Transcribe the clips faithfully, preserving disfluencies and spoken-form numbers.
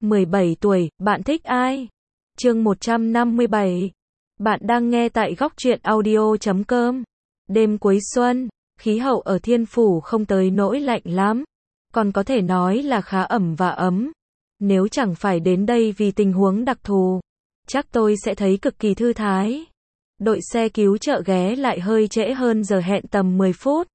mười bảy tuổi, bạn thích ai? Chương một trăm năm mươi bảy. Bạn đang nghe tại góc truyện audio chấm com. Đêm cuối xuân, khí hậu ở Thiên Phủ không tới nỗi lạnh lắm, còn có thể nói là khá ẩm và ấm. Nếu chẳng phải đến đây vì tình huống đặc thù, chắc tôi sẽ thấy cực kỳ thư thái. Đội xe cứu trợ ghé lại hơi trễ hơn giờ hẹn tầm mười phút.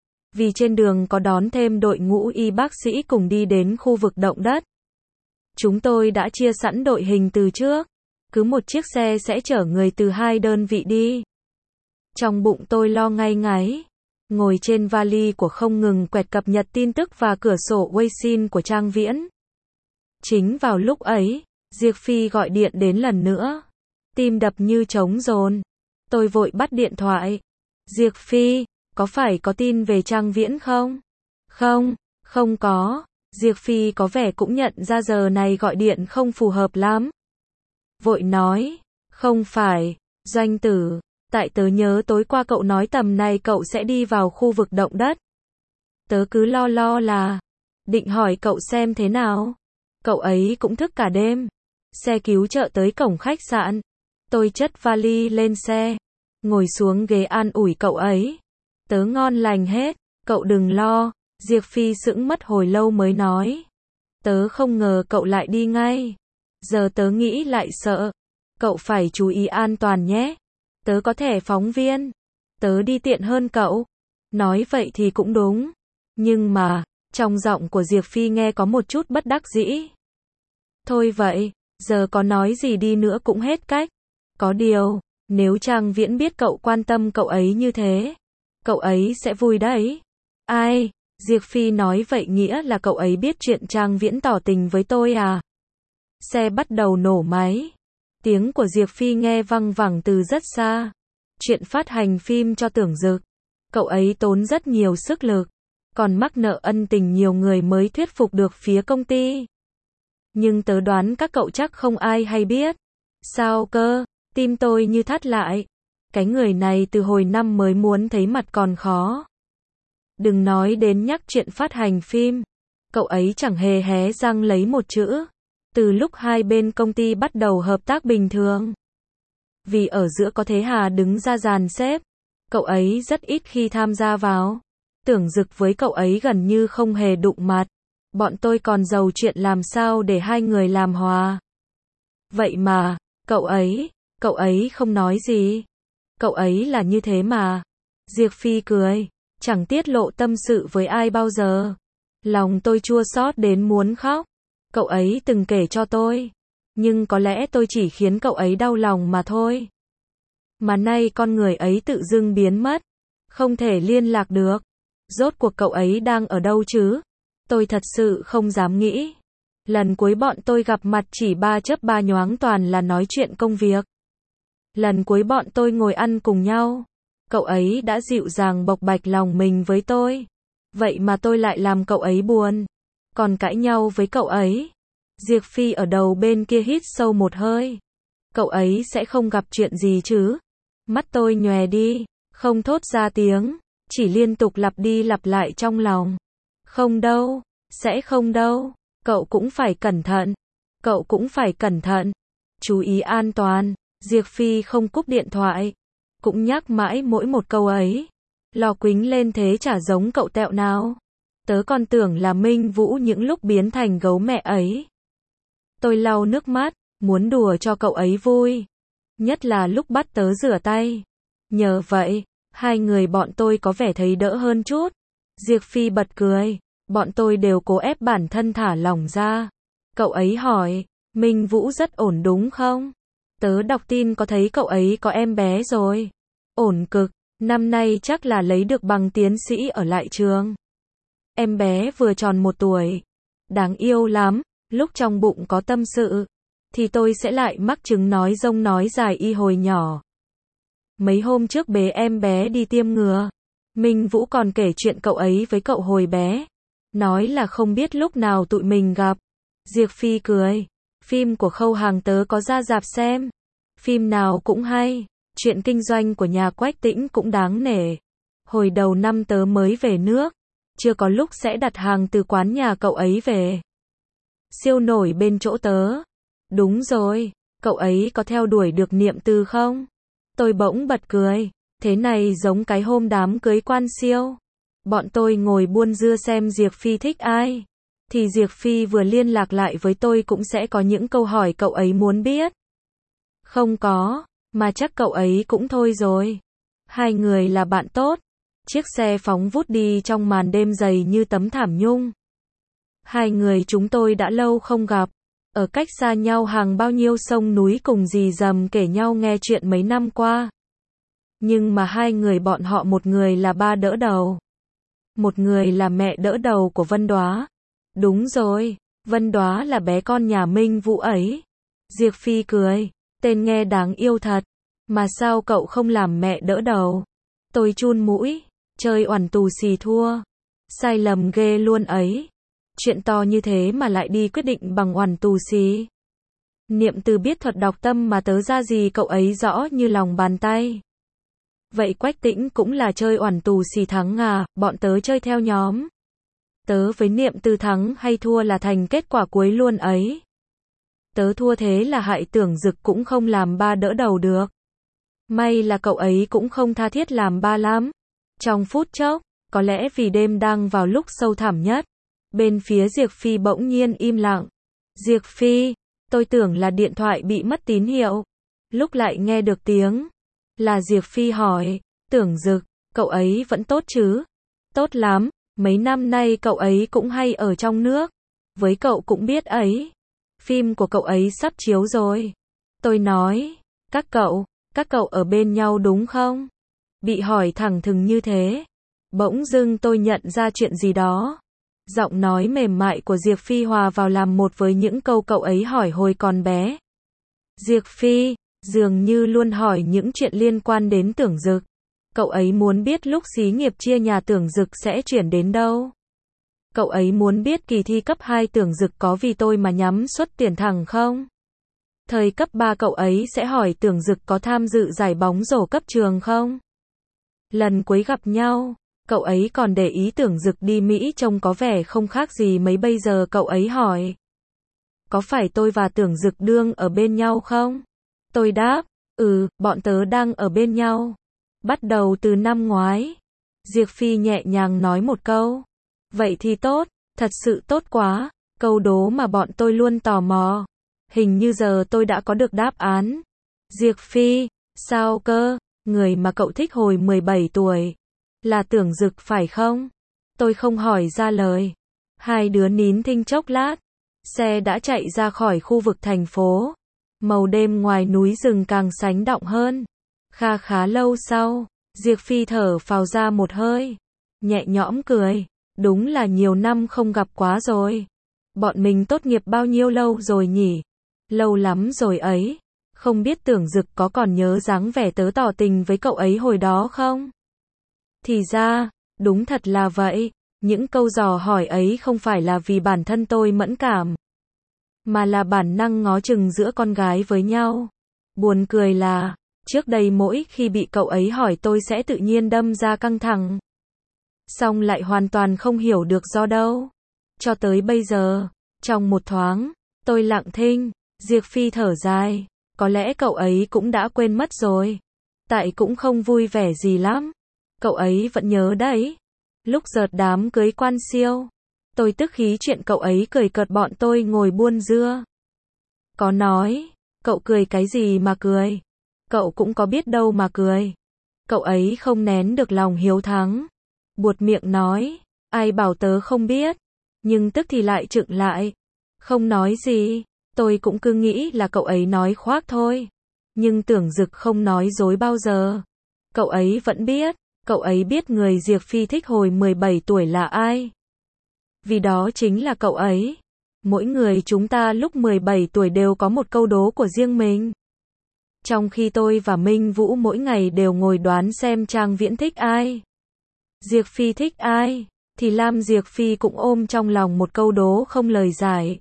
Vì trên đường có đón thêm đội ngũ y bác sĩ cùng đi đến khu vực động đất. Chúng tôi đã chia sẵn đội hình từ trước. Cứ một chiếc xe sẽ chở người từ hai đơn vị đi. Trong bụng tôi lo ngay ngáy. Ngồi trên vali của không ngừng quẹt cập nhật tin tức và cửa sổ Weixin của Trang Viễn. Chính vào lúc ấy, Diệp Phi gọi điện đến lần nữa. Tim đập như trống dồn. Tôi vội bắt điện thoại. Diệp Phi, có phải có tin về Trang Viễn không? Không, không có. Diệp Phi có vẻ cũng nhận ra giờ này gọi điện không phù hợp lắm. Vội nói, không phải, Doanh tử, tại tớ nhớ tối qua cậu nói tầm này cậu sẽ đi vào khu vực động đất. Tớ cứ lo lo là, định hỏi cậu xem thế nào. Cậu ấy cũng thức cả đêm. Xe cứu trợ tới cổng khách sạn. Tôi chất vali lên xe, ngồi xuống ghế an ủi cậu ấy. Tớ ngon lành hết, cậu đừng lo. Diệp Phi sững mất hồi lâu mới nói. Tớ không ngờ cậu lại đi ngay. Giờ tớ nghĩ lại sợ. Cậu phải chú ý an toàn nhé. Tớ có thẻ phóng viên. Tớ đi tiện hơn cậu. Nói vậy thì cũng đúng. Nhưng mà, trong giọng của Diệp Phi nghe có một chút bất đắc dĩ. Thôi vậy, giờ có nói gì đi nữa cũng hết cách. Có điều, nếu Trang Viễn biết cậu quan tâm cậu ấy như thế, cậu ấy sẽ vui đấy. Ai? Diệp Phi nói vậy nghĩa là cậu ấy biết chuyện Trang Viễn tỏ tình với tôi à? Xe bắt đầu nổ máy. Tiếng của Diệp Phi nghe văng vẳng từ rất xa. Chuyện phát hành phim cho Tưởng Dực. Cậu ấy tốn rất nhiều sức lực. Còn mắc nợ ân tình nhiều người mới thuyết phục được phía công ty. Nhưng tớ đoán các cậu chắc không ai hay biết. Sao cơ? Tim tôi như thắt lại. Cái người này từ hồi năm mới muốn thấy mặt còn khó. Đừng nói đến nhắc chuyện phát hành phim. Cậu ấy chẳng hề hé răng lấy một chữ. Từ lúc hai bên công ty bắt đầu hợp tác bình thường. Vì ở giữa có Thế Hà đứng ra dàn xếp. Cậu ấy rất ít khi tham gia vào. Tưởng Dực với cậu ấy gần như không hề đụng mặt. Bọn tôi còn giàu chuyện làm sao để hai người làm hòa. Vậy mà, cậu ấy, cậu ấy không nói gì. Cậu ấy là như thế mà. Diệp Phi cười. Chẳng tiết lộ tâm sự với ai bao giờ. Lòng tôi chua xót đến muốn khóc. Cậu ấy từng kể cho tôi. Nhưng có lẽ tôi chỉ khiến cậu ấy đau lòng mà thôi. Mà nay con người ấy tự dưng biến mất. Không thể liên lạc được. Rốt cuộc cậu ấy đang ở đâu chứ? Tôi thật sự không dám nghĩ. Lần cuối bọn tôi gặp mặt chỉ ba chớp ba nhoáng toàn là nói chuyện công việc. Lần cuối bọn tôi ngồi ăn cùng nhau. Cậu ấy đã dịu dàng bộc bạch lòng mình với tôi. Vậy mà tôi lại làm cậu ấy buồn. Còn cãi nhau với cậu ấy. Diệp Phi ở đầu bên kia hít sâu một hơi. Cậu ấy sẽ không gặp chuyện gì chứ? Mắt tôi nhòe đi. Không thốt ra tiếng. Chỉ liên tục lặp đi lặp lại trong lòng. Không đâu. Sẽ không đâu. Cậu cũng phải cẩn thận. Cậu cũng phải cẩn thận. Chú ý an toàn. Diệp Phi không cúp điện thoại. Cũng nhắc mãi mỗi một câu ấy. Lò quính lên thế chả giống cậu tẹo nào. Tớ còn tưởng là Minh Vũ những lúc biến thành gấu mẹ ấy. Tôi lau nước mắt, muốn đùa cho cậu ấy vui. Nhất là lúc bắt tớ rửa tay. Nhờ vậy, hai người bọn tôi có vẻ thấy đỡ hơn chút. Diệp Phi bật cười. Bọn tôi đều cố ép bản thân thả lỏng ra. Cậu ấy hỏi, Minh Vũ rất ổn đúng không? Tớ đọc tin có thấy cậu ấy có em bé rồi. Ổn cực, năm nay chắc là lấy được bằng tiến sĩ ở lại trường. Em bé vừa tròn một tuổi. Đáng yêu lắm, lúc trong bụng có tâm sự. Thì tôi sẽ lại mắc chứng nói rông nói dài y hồi nhỏ. Mấy hôm trước bế em bé đi tiêm ngừa. Minh Vũ còn kể chuyện cậu ấy với cậu hồi bé. Nói là không biết lúc nào tụi mình gặp. Diệp Phi cười. Phim của Khâu Hàng tớ có ra rạp xem. Phim nào cũng hay. Chuyện kinh doanh của nhà Quách Tĩnh cũng đáng nể. Hồi đầu năm tớ mới về nước. Chưa có lúc sẽ đặt hàng từ quán nhà cậu ấy về. siêu nổi bên chỗ tớ. Đúng rồi, cậu ấy có theo đuổi được Niệm Từ không? Tôi bỗng bật cười, thế này giống cái hôm đám cưới Quan Siêu. Bọn tôi ngồi buôn dưa xem Diệp Phi thích ai. Thì Diệp Phi vừa liên lạc lại với tôi cũng sẽ có những câu hỏi cậu ấy muốn biết. Không có, mà chắc cậu ấy cũng thôi rồi. Hai người là bạn tốt. Chiếc xe phóng vút đi trong màn đêm dày như tấm thảm nhung. Hai người chúng tôi đã lâu không gặp. Ở cách xa nhau hàng bao nhiêu sông núi cùng rì rầm kể nhau nghe chuyện mấy năm qua. Nhưng mà hai người bọn họ, một người là ba đỡ đầu. Một người là mẹ đỡ đầu của Vân Đoá. Đúng rồi, Vân Đoá là bé con nhà Minh Vũ ấy. Diệp Phi cười, tên nghe đáng yêu thật. Mà sao cậu không làm mẹ đỡ đầu? Tôi chun mũi, chơi oằn tù xì thua. Sai lầm ghê luôn ấy. Chuyện to như thế mà lại đi quyết định bằng oằn tù xì. Niệm Từ biết thuật đọc tâm mà tớ ra gì cậu ấy rõ như lòng bàn tay. Vậy Quách Tĩnh cũng là chơi oằn tù xì thắng à, bọn tớ chơi theo nhóm. Tớ với Niệm Từ thắng hay thua là thành kết quả cuối luôn ấy. Tớ thua thế là hại Tưởng Dực cũng không làm ba đỡ đầu được. May là cậu ấy cũng không tha thiết làm ba lắm. Trong phút chốc, có lẽ vì đêm đang vào lúc sâu thẳm nhất, bên phía Diệp Phi bỗng nhiên im lặng. Diệp Phi, tôi tưởng là điện thoại bị mất tín hiệu. Lúc lại nghe được tiếng, là Diệp Phi hỏi, Tưởng Dực, cậu ấy vẫn tốt chứ? Tốt lắm, mấy năm nay cậu ấy cũng hay ở trong nước. Với cậu cũng biết ấy, phim của cậu ấy sắp chiếu rồi. Tôi nói, các cậu, các cậu ở bên nhau đúng không? Bị hỏi thẳng thừng như thế, bỗng dưng tôi nhận ra chuyện gì đó. Giọng nói mềm mại của Diệp Phi hòa vào làm một với những câu cậu ấy hỏi hồi còn bé. Diệp Phi, dường như luôn hỏi những chuyện liên quan đến Tưởng Dực. Cậu ấy muốn biết lúc xí nghiệp chia nhà Tưởng Dực sẽ chuyển đến đâu. Cậu ấy muốn biết kỳ thi cấp hai Tưởng Dực có vì tôi mà nhắm suất tuyển thẳng không? Thời cấp ba cậu ấy sẽ hỏi Tưởng Dực có tham dự giải bóng rổ cấp trường không? Lần cuối gặp nhau, cậu ấy còn để ý Tưởng Dực đi Mỹ trông có vẻ không khác gì mấy bây giờ cậu ấy hỏi. Có phải tôi và Tưởng Dực đương ở bên nhau không? Tôi đáp, ừ, bọn tớ đang ở bên nhau. Bắt đầu từ năm ngoái. Diệp Phi nhẹ nhàng nói một câu. Vậy thì tốt, thật sự tốt quá. Câu đố mà bọn tôi luôn tò mò. Hình như giờ tôi đã có được đáp án. Diệp Phi, sao cơ? Người mà cậu thích hồi mười bảy tuổi. Là Tưởng Dực phải không? Tôi không hỏi ra lời. Hai đứa nín thinh chốc lát. Xe đã chạy ra khỏi khu vực thành phố. Màu đêm ngoài núi rừng càng sánh động hơn. Kha khá lâu sau, Diệp Phi thở phào ra một hơi. Nhẹ nhõm cười. Đúng là nhiều năm không gặp quá rồi. Bọn mình tốt nghiệp bao nhiêu lâu rồi nhỉ? Lâu lắm rồi ấy. Không biết Tưởng Dực có còn nhớ dáng vẻ tớ tỏ tình với cậu ấy hồi đó không? Thì ra, đúng thật là vậy. Những câu dò hỏi ấy không phải là vì bản thân tôi mẫn cảm, mà là bản năng ngó chừng giữa con gái với nhau. Buồn cười là, trước đây mỗi khi bị cậu ấy hỏi tôi sẽ tự nhiên đâm ra căng thẳng. Xong lại hoàn toàn không hiểu được do đâu. Cho tới bây giờ, trong một thoáng, tôi lặng thinh. Diệp Phi thở dài. Có lẽ cậu ấy cũng đã quên mất rồi. Tại cũng không vui vẻ gì lắm. Cậu ấy vẫn nhớ đấy. Lúc giợt đám cưới Quan Siêu, tôi tức khí chuyện cậu ấy cười cợt bọn tôi ngồi buôn dưa. Có nói, cậu cười cái gì mà cười? Cậu cũng có biết đâu mà cười. Cậu ấy không nén được lòng hiếu thắng. Buột miệng nói, ai bảo tớ không biết. Nhưng tức thì lại chựng lại. Không nói gì. Tôi cũng cứ nghĩ là cậu ấy nói khoác thôi. Nhưng Tưởng Dực không nói dối bao giờ. Cậu ấy vẫn biết. Cậu ấy biết người Diệp Phi thích hồi mười bảy tuổi là ai. Vì đó chính là cậu ấy. Mỗi người chúng ta lúc mười bảy tuổi đều có một câu đố của riêng mình. Trong khi tôi và Minh Vũ mỗi ngày đều ngồi đoán xem Trang Viễn thích ai, Diệp Phi thích ai, thì Lam Diệp Phi cũng ôm trong lòng một câu đố không lời giải.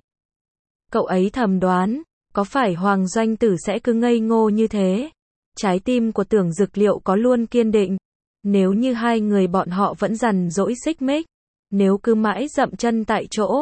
Cậu ấy thầm đoán, có phải Hoàng Doanh Tử sẽ cứ ngây ngô như thế? Trái tim của Tưởng Dực liệu có luôn kiên định? Nếu như hai người bọn họ vẫn dằn dỗi xích mích, nếu cứ mãi dậm chân tại chỗ,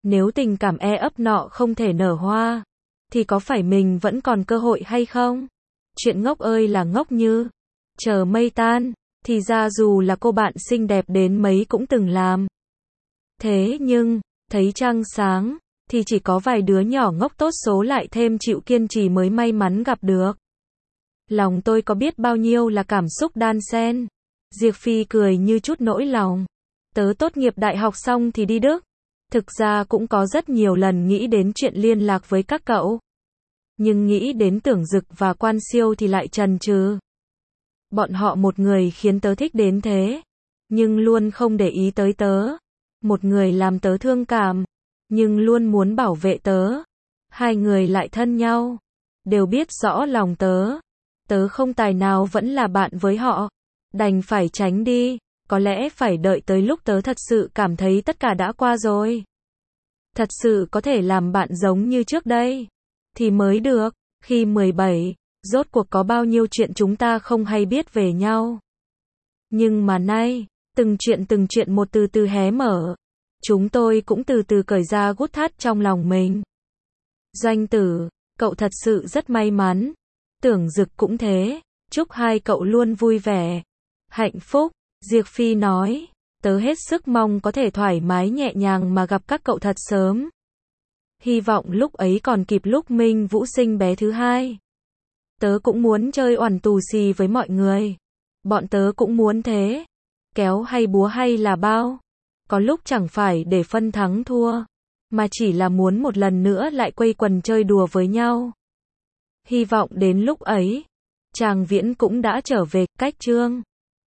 Nếu tình cảm e ấp nọ không thể nở hoa, thì có phải mình vẫn còn cơ hội hay không? Chuyện ngốc ơi là ngốc như chờ mây tan, thì ra dù là cô bạn xinh đẹp đến mấy cũng từng làm. Thế nhưng, thấy trăng sáng, thì chỉ có vài đứa nhỏ ngốc tốt số lại thêm chịu kiên trì mới may mắn gặp được. Lòng tôi có biết bao nhiêu là cảm xúc đan xen. Diệp Phi cười như chút nỗi lòng. Tớ tốt nghiệp đại học xong thì đi Đức. Thực ra cũng có rất nhiều lần nghĩ đến chuyện liên lạc với các cậu. Nhưng nghĩ đến Tưởng Dực và Quan Siêu thì lại chần chừ. Bọn họ một người khiến tớ thích đến thế, nhưng luôn không để ý tới tớ. Một người làm tớ thương cảm, nhưng luôn muốn bảo vệ tớ. Hai người lại thân nhau, đều biết rõ lòng tớ. Tớ không tài nào vẫn là bạn với họ, đành phải tránh đi. Có lẽ phải đợi tới lúc tớ thật sự cảm thấy tất cả đã qua rồi, thật sự có thể làm bạn giống như trước đây, thì mới được. Khi mười bảy, rốt cuộc có bao nhiêu chuyện chúng ta không hay biết về nhau. Nhưng mà nay, từng chuyện từng chuyện một từ từ hé mở. Chúng tôi cũng từ từ cởi ra gút thắt trong lòng mình. Doanh Tử, cậu thật sự rất may mắn. Tưởng Dực cũng thế. Chúc hai cậu luôn vui vẻ, hạnh phúc. Diệp Phi nói, tớ hết sức mong có thể thoải mái nhẹ nhàng mà gặp các cậu thật sớm. Hy vọng lúc ấy còn kịp lúc Minh Vũ sinh bé thứ hai. Tớ cũng muốn chơi oằn tù xì với mọi người. Bọn tớ cũng muốn thế. Kéo hay búa hay là bao. Có lúc chẳng phải để phân thắng thua, mà chỉ là muốn một lần nữa lại quây quần chơi đùa với nhau. Hy vọng đến lúc ấy, Tràng Viễn cũng đã trở về. Cách chương